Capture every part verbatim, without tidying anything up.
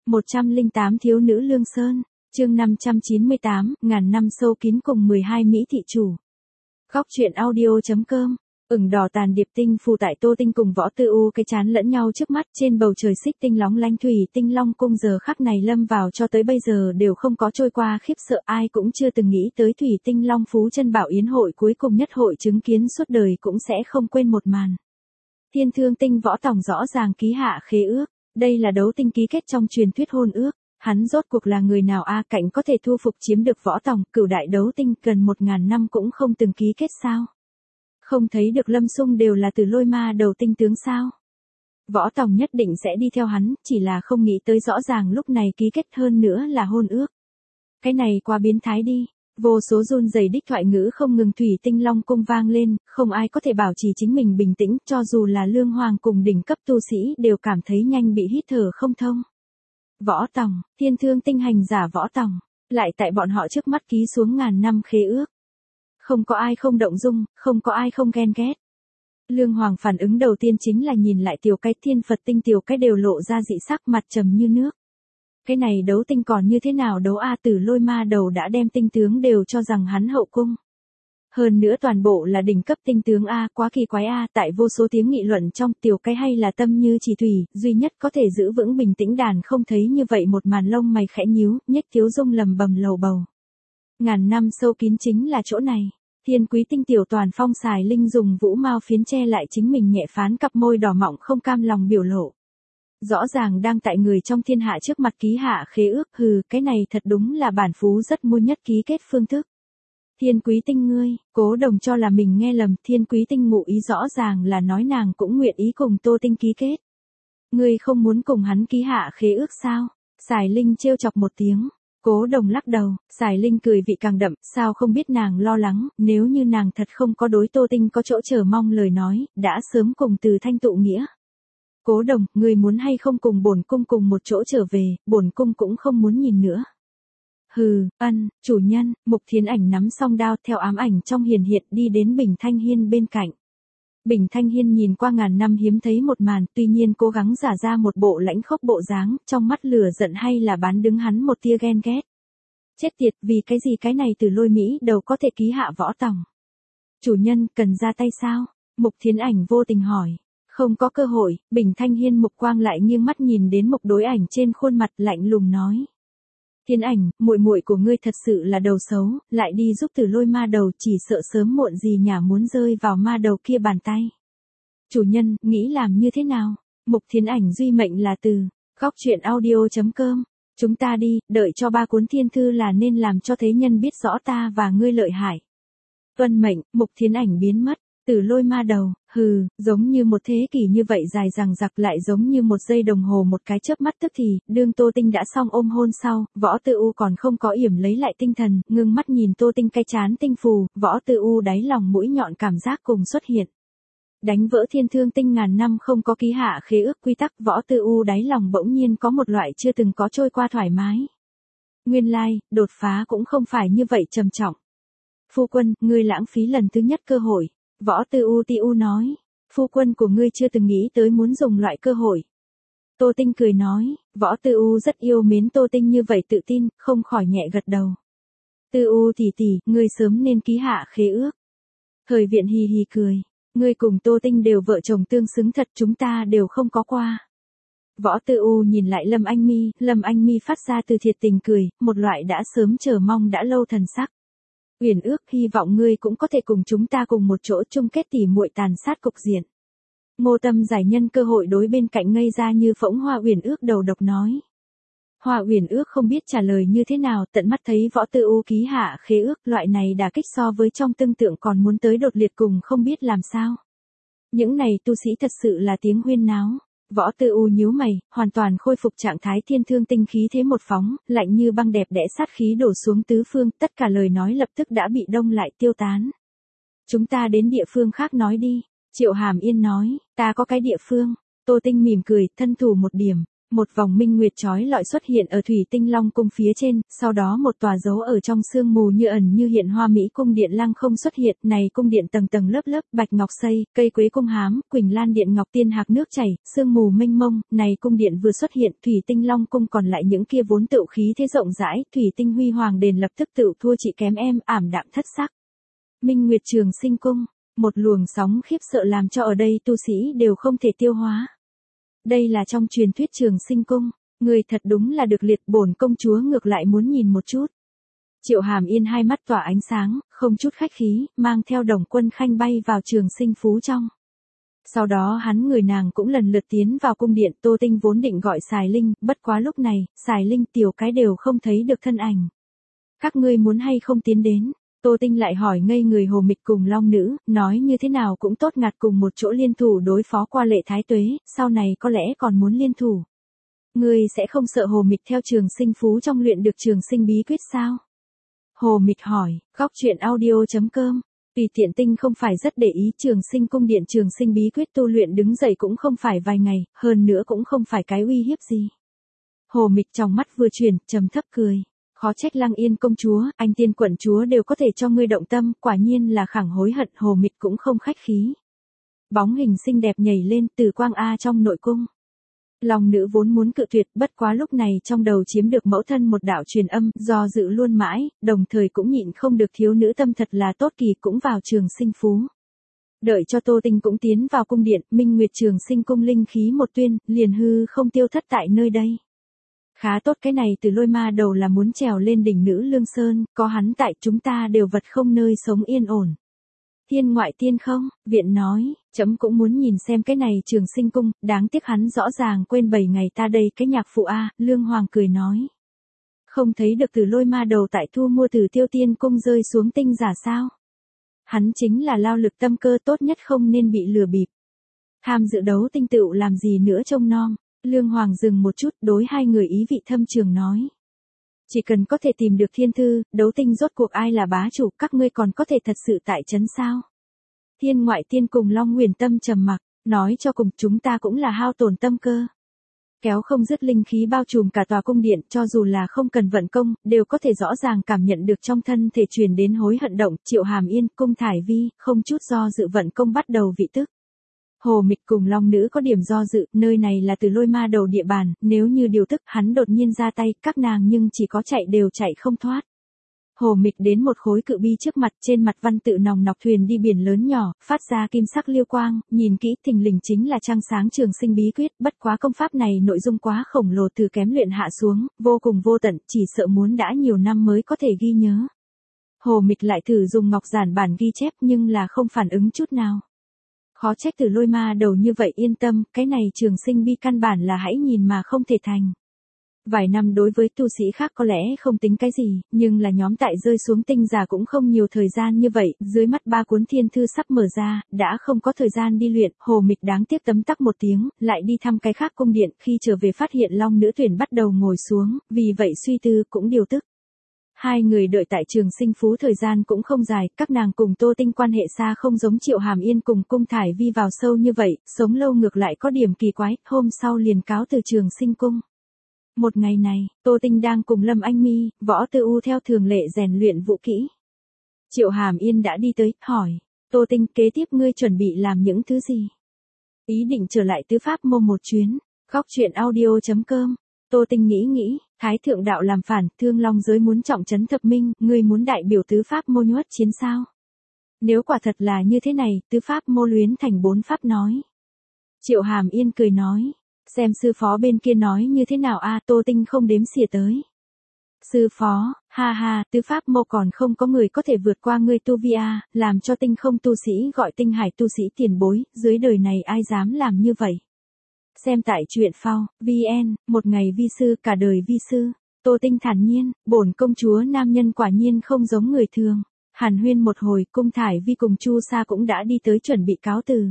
một trăm lẻ tám Thiếu nữ Lương Sơn, chương năm trăm chín mươi tám, ngàn năm sâu kín cùng mười hai Mỹ thị chủ. Góc truyện audio.com, ửng đỏ tàn điệp tinh phù tại Tô Tinh cùng Võ Tư U cái chán lẫn nhau trước mắt trên bầu trời xích tinh lóng lánh thủy tinh long cung giờ khắc này lâm vào cho tới bây giờ đều không có trôi qua khiếp sợ ai cũng chưa từng nghĩ tới thủy tinh long phú chân bảo yến hội cuối cùng nhất hội chứng kiến suốt đời cũng sẽ không quên một màn. Thiên Thương Tinh Võ Tòng rõ ràng ký hạ khế ước, đây là đấu tinh ký kết trong truyền thuyết hôn ước. Hắn rốt cuộc là người nào a à, cảnh có thể thu phục chiếm được Võ Tòng, cửu đại đấu tinh gần một ngàn năm cũng không từng ký kết sao? Không thấy được Lâm Xung đều là từ lôi ma đầu tinh tướng sao? Võ Tòng nhất định sẽ đi theo hắn, chỉ là không nghĩ tới rõ ràng lúc này ký kết hơn nữa là hôn ước. Cái này quá biến thái đi, vô số run rẩy đích thoại ngữ không ngừng thủy tinh long cung vang lên, không ai có thể bảo trì chính mình bình tĩnh, cho dù là Lương Hoàng cùng đỉnh cấp tu sĩ đều cảm thấy nhanh bị hít thở không thông. Võ Tòng, Thiên Thương Tinh hành giả Võ Tòng, lại tại bọn họ trước mắt ký xuống ngàn năm khế ước. Không có ai không động dung, không có ai không ghen ghét. Lương Hoàng phản ứng đầu tiên chính là nhìn lại tiểu cái thiên Phật tinh tiểu cái đều lộ ra dị sắc mặt trầm như nước. Cái này đấu tinh còn như thế nào đấu a Tử lôi ma đầu đã đem tinh tướng đều cho rằng hắn hậu cung. Hơn nữa toàn bộ là đỉnh cấp tinh tướng a quá kỳ quái a tại vô số tiếng nghị luận trong tiểu cái hay là tâm như chỉ thủy, duy nhất có thể giữ vững bình tĩnh đàn không thấy như vậy một màn lông mày khẽ nhíu, nhếch thiếu dung lầm bầm lầu bầu. Ngàn năm sâu kín chính là chỗ này. Thiên quý tinh tiểu toàn phong xài linh dùng vũ mao phiến che lại chính mình nhẹ phán cặp môi đỏ mọng không cam lòng biểu lộ. Rõ ràng đang tại người trong thiên hạ trước mặt ký hạ khế ước hừ cái này thật đúng là bản phú rất mua nhất ký kết phương thức. Thiên quý tinh ngươi, Cố Đồng cho là mình nghe lầm thiên quý tinh ngụ ý rõ ràng là nói nàng cũng nguyện ý cùng Tô Tinh ký kết. Ngươi không muốn cùng hắn ký hạ khế ước sao? Xài linh trêu chọc một tiếng. Cố Đồng lắc đầu, Xài Linh cười vị càng đậm, sao không biết nàng lo lắng, nếu như nàng thật không có đối Tô Tinh có chỗ chờ mong lời nói, đã sớm cùng Từ Thanh tụ nghĩa. Cố Đồng, người muốn hay không cùng bổn cung cùng một chỗ trở về, bổn cung cũng không muốn nhìn nữa. Hừ, ân, chủ nhân, Mục Thiến Ảnh nắm song đao theo ám ảnh trong hiền hiện đi đến Bình Thanh Hiên bên cạnh. Bình Thanh Hiên nhìn qua ngàn năm hiếm thấy một màn, tuy nhiên cố gắng giả ra một bộ lãnh khốc bộ dáng, trong mắt lửa giận hay là bán đứng hắn một tia ghen ghét. Chết tiệt, vì cái gì cái này từ lôi Mỹ đầu có thể ký hạ Võ Tòng. Chủ nhân, cần ra tay sao? Mục Thiến Ảnh vô tình hỏi. Không có cơ hội, Bình Thanh Hiên mục quang lại nghiêng mắt nhìn đến Mục Đối Ảnh trên khuôn mặt lạnh lùng nói. Thiên Ảnh, muội muội của ngươi thật sự là đầu xấu, lại đi giúp Từ lôi ma đầu chỉ sợ sớm muộn gì nhà muốn rơi vào ma đầu kia bàn tay. Chủ nhân, nghĩ làm như thế nào? Mục Thiến Ảnh duy mệnh là từ, góc truyện audio.com, chúng ta đi, đợi cho ba cuốn thiên thư là nên làm cho thế nhân biết rõ ta và ngươi lợi hại. Tuân mệnh, Mục Thiến Ảnh biến mất. Từ lôi ma đầu, hừ, giống như một thế kỷ như vậy dài dằng dặc lại giống như một giây đồng hồ một cái chớp mắt tức thì, đương Tô Tinh đã xong ôm hôn sau, Võ Tư U còn không có yểm lấy lại tinh thần, ngưng mắt nhìn Tô Tinh cái chán tinh phù, Võ Tư U đáy lòng mũi nhọn cảm giác cùng xuất hiện. Đánh vỡ Thiên Thương Tinh ngàn năm không có ký hạ khế ước quy tắc, Võ Tư U đáy lòng bỗng nhiên có một loại chưa từng có trôi qua thoải mái. Nguyên lai, like, đột phá cũng không phải như vậy trầm trọng. Phu quân, ngươi lãng phí lần thứ nhất cơ hội. Võ Tư U Ti U nói, phu quân của ngươi chưa từng nghĩ tới muốn dùng loại cơ hội. Tô Tinh cười nói, Võ Tư U rất yêu mến Tô Tinh như vậy tự tin, không khỏi nhẹ gật đầu. Tư U tỷ tỷ, ngươi sớm nên ký hạ khế ước. Thời Viện hì hì cười, ngươi cùng Tô Tinh đều vợ chồng tương xứng thật chúng ta đều không có qua. Võ Tư U nhìn lại Lâm Anh Mi, Lâm Anh Mi phát ra từ thiệt tình cười, một loại đã sớm chờ mong đã lâu thần sắc. Uyển ước hy vọng ngươi cũng có thể cùng chúng ta cùng một chỗ chung kết tỉ muội tàn sát cục diện. Ngô Tâm giải nhân cơ hội đối bên cạnh ngây ra như phỗng Hoa Uyển ước đầu độc nói. Hoa Uyển ước không biết trả lời như thế nào, tận mắt thấy Võ Tư U ký hạ khế ước, loại này đả kích so với trong tương tượng còn muốn tới đột liệt cùng không biết làm sao. Những này tu sĩ thật sự là tiếng huyên náo. Võ Tư U nhíu mày, hoàn toàn khôi phục trạng thái Thiên Thương Tinh khí thế một phóng, lạnh như băng đẹp đẽ sát khí đổ xuống tứ phương, tất cả lời nói lập tức đã bị đông lại tiêu tán. Chúng ta đến địa phương khác nói đi, Triệu Hàm Yên nói, ta có cái địa phương. Tô Tinh mỉm cười, thân thủ một điểm, Một vòng minh nguyệt chói lọi xuất hiện ở Thủy Tinh Long cung phía trên, sau đó một tòa dấu ở trong sương mù như ẩn như hiện Hoa Mỹ cung điện lăng không xuất hiện, này cung điện tầng tầng lớp lớp, bạch ngọc xây, cây quế cung hám, Quỳnh Lan điện ngọc tiên hạc nước chảy, sương mù mênh mông, này cung điện vừa xuất hiện, Thủy Tinh Long cung còn lại những kia vốn tựu khí thế rộng rãi, Thủy Tinh Huy Hoàng đền lập tức tựu thua chị kém em, ảm đạm thất sắc. Minh Nguyệt Trường Sinh cung, một luồng sóng khiếp sợ làm cho ở đây tu sĩ đều không thể tiêu hóa. Đây là trong truyền thuyết Trường Sinh cung, người thật đúng là được liệt, bổn công chúa ngược lại muốn nhìn một chút. Triệu Hàm Yên hai mắt tỏa ánh sáng, không chút khách khí, mang theo Đồng Quân Khanh bay vào Trường Sinh phú trong. Sau đó hắn người nàng cũng lần lượt tiến vào cung điện, Tô Tinh vốn định gọi Sài Linh, bất quá lúc này, Sài Linh tiểu cái đều không thấy được thân ảnh. Các ngươi muốn hay không tiến đến? Tô Tinh lại hỏi ngây người Hồ Mịch cùng Long Nữ, nói như thế nào cũng tốt ngặt cùng một chỗ liên thủ đối phó qua Lệ Thái Tuế, sau này có lẽ còn muốn liên thủ. Ngươi sẽ không sợ Hồ Mịch theo Trường Sinh phú trong luyện được Trường Sinh bí quyết sao? Hồ Mịch hỏi, góc truyện audio chấm com. Tùy tiện Tinh không phải rất để ý Trường Sinh cung điện Trường Sinh bí quyết tu luyện đứng dậy cũng không phải vài ngày, hơn nữa cũng không phải cái uy hiếp gì. Hồ Mịch trong mắt vừa chuyển, trầm thấp cười. Khó trách Lăng Yên công chúa, anh tiên quận chúa đều có thể cho ngươi động tâm, quả nhiên là khẳng hối hận. Hồ Mịch cũng không khách khí. Bóng hình xinh đẹp nhảy lên từ quang A trong nội cung. Long Nữ vốn muốn cự tuyệt, bất quá lúc này trong đầu chiếm được mẫu thân một đạo truyền âm, do dự luôn mãi, đồng thời cũng nhịn không được thiếu nữ tâm thật là tốt kỳ cũng vào Trường Sinh phú. Đợi cho Tô Tinh cũng tiến vào cung điện, Minh Nguyệt Trường Sinh cung linh khí một tuyên, liền hư không tiêu thất tại nơi đây. Khá tốt, cái này từ Lôi Ma Đầu là muốn trèo lên đỉnh Nữ Lương Sơn, có hắn tại chúng ta đều vật không nơi sống yên ổn. Thiên ngoại tiên không, viện nói, chấm cũng muốn nhìn xem cái này Trường Sinh cung, đáng tiếc hắn rõ ràng quên bảy ngày ta đây cái nhạc phụ a. Lương Hoàng cười nói. Không thấy được từ Lôi Ma Đầu tại thu mua từ Tiêu Tiên cung rơi xuống tinh giả sao? Hắn chính là lao lực tâm cơ tốt nhất, không nên bị lừa bịp. Tham dự đấu tinh tựu làm gì nữa trông nom. Lương Hoàng dừng một chút, đối hai người ý vị thâm trường nói. Chỉ cần có thể tìm được thiên thư, đấu tinh rốt cuộc ai là bá chủ, các ngươi còn có thể thật sự tại trấn sao? Thiên ngoại tiên cùng Long Nguyền Tâm trầm mặc, nói cho cùng chúng ta cũng là hao tổn tâm cơ. Kéo không dứt linh khí bao trùm cả tòa cung điện, cho dù là không cần vận công, đều có thể rõ ràng cảm nhận được trong thân thể truyền đến hối hận động. Triệu Hàm Yên, Cung Thải Vi, không chút do dự vận công bắt đầu vị tức. Hồ Mịch cùng Long Nữ có điểm do dự, nơi này là từ Lôi Ma Đầu địa bàn, nếu như điều tức hắn đột nhiên ra tay, các nàng nhưng chỉ có chạy đều chạy không thoát. Hồ Mịch đến một khối cự bi trước mặt, trên mặt văn tự nòng nọc thuyền đi biển lớn nhỏ, phát ra kim sắc liêu quang, nhìn kỹ thình lình chính là trăng sáng Trường Sinh bí quyết, bất quá công pháp này nội dung quá khổng lồ từ kém luyện hạ xuống, vô cùng vô tận, chỉ sợ muốn đã nhiều năm mới có thể ghi nhớ. Hồ Mịch lại thử dùng ngọc giản bản ghi chép nhưng là không phản ứng chút nào. Khó trách từ Lôi Ma Đầu như vậy yên tâm, cái này Trường Sinh bi căn bản là hãy nhìn mà không thể thành. Vài năm đối với tu sĩ khác có lẽ không tính cái gì, nhưng là nhóm tại rơi xuống tinh giả cũng không nhiều thời gian như vậy, dưới mắt ba cuốn thiên thư sắp mở ra, đã không có thời gian đi luyện. Hồ Mịch đáng tiếc tấm tắc một tiếng, lại đi thăm cái khác cung điện, khi trở về phát hiện Long Nữ tuyển bắt đầu ngồi xuống, vì vậy suy tư cũng điều tức. Hai người đợi tại Trường Sinh phú thời gian cũng không dài, các nàng cùng Tô Tinh quan hệ xa không giống Triệu Hàm Yên cùng Cung Thải Vi vào sâu như vậy, sống lâu ngược lại có điểm kỳ quái, hôm sau liền cáo từ Trường Sinh cung. Một ngày này, Tô Tinh đang cùng Lâm Anh Mi, Võ Tư U theo thường lệ rèn luyện vũ kỹ. Triệu Hàm Yên đã đi tới, hỏi, Tô Tinh kế tiếp ngươi chuẩn bị làm những thứ gì? Ý định trở lại tứ pháp môn một chuyến, góc truyện audio chấm com. Tô Tinh nghĩ nghĩ, Thái thượng đạo làm phản, Thương Long giới muốn trọng trấn thập minh, ngươi muốn đại biểu tứ pháp môn nhuất chiến sao? Nếu quả thật là như thế này, tứ pháp mô luyến thành bốn pháp nói. Triệu Hàm Yên cười nói, xem sư phó bên kia nói như thế nào a. Tô Tinh không đếm xỉa tới. Sư phó, ha ha, tứ pháp mô còn không có người có thể vượt qua ngươi tu vi a, làm cho Tinh không tu sĩ gọi Tinh Hải tu sĩ tiền bối, dưới đời này ai dám làm như vậy. Xem tại truyện phao, vn, một ngày vi sư cả đời vi sư. Tô Tinh thản nhiên, bổn công chúa nam nhân quả nhiên không giống người thường. Hàn huyên một hồi, Cung Thải Vi cùng Chu Sa cũng đã đi tới chuẩn bị cáo từ.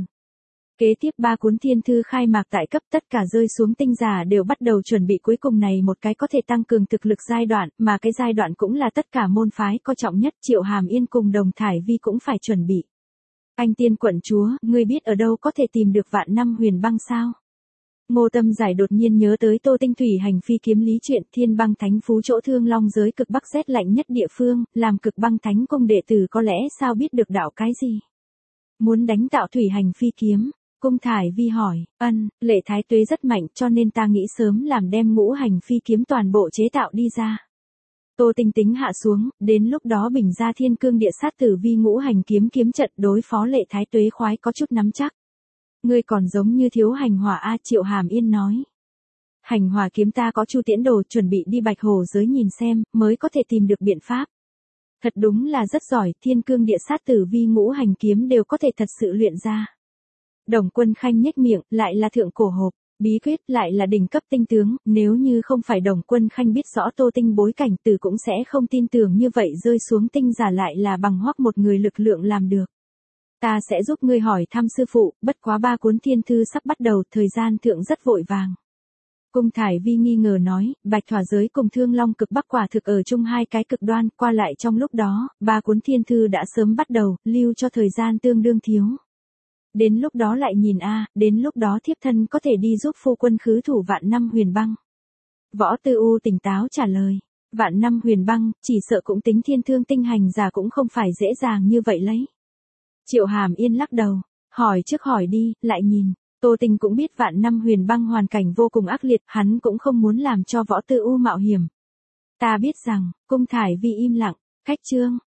Kế tiếp ba cuốn thiên thư khai mạc tại cấp, tất cả rơi xuống tinh giả đều bắt đầu chuẩn bị cuối cùng này một cái có thể tăng cường thực lực giai đoạn, mà cái giai đoạn cũng là tất cả môn phái coi trọng nhất. Triệu Hàm Yên cùng Đồng Thải Vi cũng phải chuẩn bị. Anh tiên quận chúa, ngươi biết ở đâu có thể tìm được vạn năm huyền băng sao? Ngô Tâm Giải đột nhiên nhớ tới Tô Tinh thủy hành phi kiếm lý chuyện thiên băng thánh phú chỗ thương long giới cực bắc rét lạnh nhất địa phương, làm cực băng thánh cung đệ tử có lẽ sao biết được đạo cái gì. Muốn đánh tạo thủy hành phi kiếm, Cung Thải Vi hỏi, ân, Lệ Thái Tuế rất mạnh cho nên ta nghĩ sớm làm đem ngũ hành phi kiếm toàn bộ chế tạo đi ra. Tô Tinh tính hạ xuống, đến lúc đó bình ra thiên cương địa sát tử vi ngũ hành kiếm kiếm trận đối phó Lệ Thái Tuế khoái có chút nắm chắc. Ngươi còn giống như thiếu hành hỏa A, Triệu Hàm Yên nói. Hành hỏa kiếm ta có Chu Tiễn Đồ chuẩn bị đi Bạch Hồ giới nhìn xem, mới có thể tìm được biện pháp. Thật đúng là rất giỏi, thiên cương địa sát tử vi ngũ hành kiếm đều có thể thật sự luyện ra. Đồng Quân Khanh nhếch miệng, lại là thượng cổ hộp, bí quyết lại là đỉnh cấp tinh tướng, nếu như không phải Đồng Quân Khanh biết rõ Tô Tinh bối cảnh từ cũng sẽ không tin tưởng như vậy rơi xuống tinh giả lại là bằng hoắc một người lực lượng làm được. Ta sẽ giúp ngươi hỏi thăm sư phụ, bất quá ba cuốn thiên thư sắp bắt đầu, thời gian thượng rất vội vàng. Cung Thải Vi nghi ngờ nói, Bạch Thỏa giới cùng Thương Long cực bắc quả thực ở chung hai cái cực đoan, qua lại trong lúc đó, ba cuốn thiên thư đã sớm bắt đầu, lưu cho thời gian tương đương thiếu. Đến lúc đó lại nhìn a, đến lúc đó thiếp thân có thể đi giúp phu quân khứ thủ vạn năm huyền băng. Võ Tư U tỉnh táo trả lời, vạn năm huyền băng, chỉ sợ cũng tính thiên thương tinh hành giả cũng không phải dễ dàng như vậy lấy. Triệu Hàm Yên lắc đầu, hỏi trước hỏi đi, lại nhìn, Tô Tinh cũng biết vạn năm huyền băng hoàn cảnh vô cùng ác liệt, hắn cũng không muốn làm cho Võ Tư U mạo hiểm. Ta biết rằng, Cung Thải Vi im lặng, cách chương.